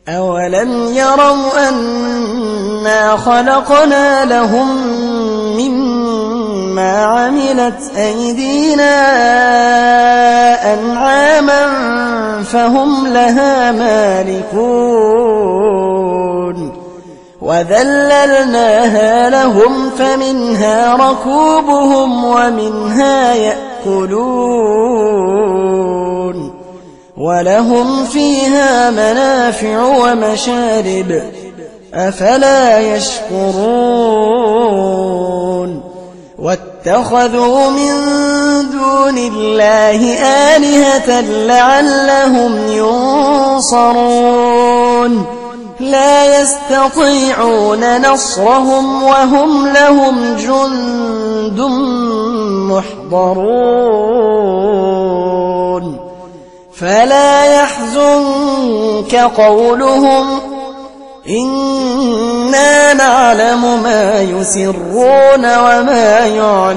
أولم يروا أنا خلقنا لهم مما عملت أيدينا أنعاما فهم لها مالكون وذللناها لهم فمنها ركوبهم ومنها يأكلون ولهم فيها منافع ومشارب أفلا يشكرون واتخذوا من دون الله آلهة لعلهم ينصرون لا يستطيعون نصرهم وهم لهم جند محضرون فلا يحزنك قولهم إنا نعلم ما يسرون وما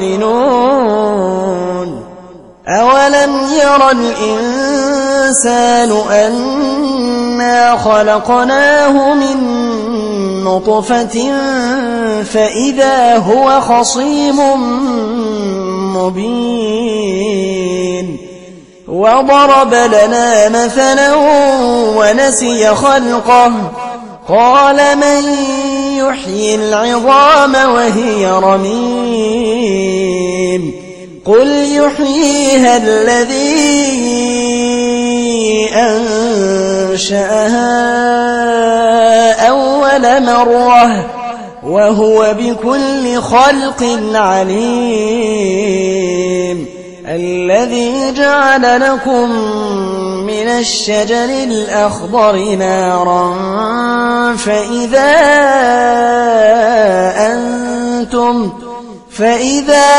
يعلنون أولم ير الإنسان أنا خلقناه من نطفة فإذا هو خصيم مبين وضرب لنا مثلا ونسي خلقه قال من يحيي العظام وهي رميم قل يحييها الذي أنشأها أول مرة وهو بكل خلق عليم الذي جعل لكم من الشجر الأخضر نارا فإذا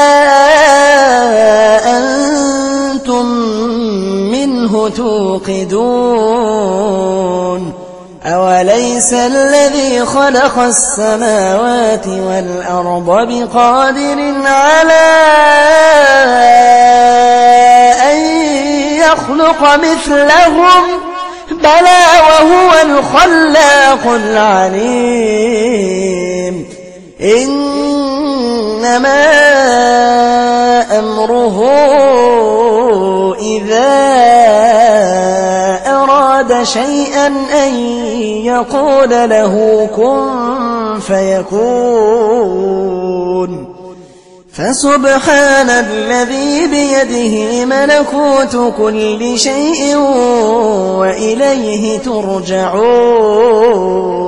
أنتم منه توقدون أوليس الذي خلق السماوات والأرض بقادر على أن يخلق مثلهم بلى وهو الخلاق العليم إنما أمره إذا أراد شيئا أن يقول له كن فيكون فسبحان الذي بيده ملكوت كل شيء وإليه ترجعون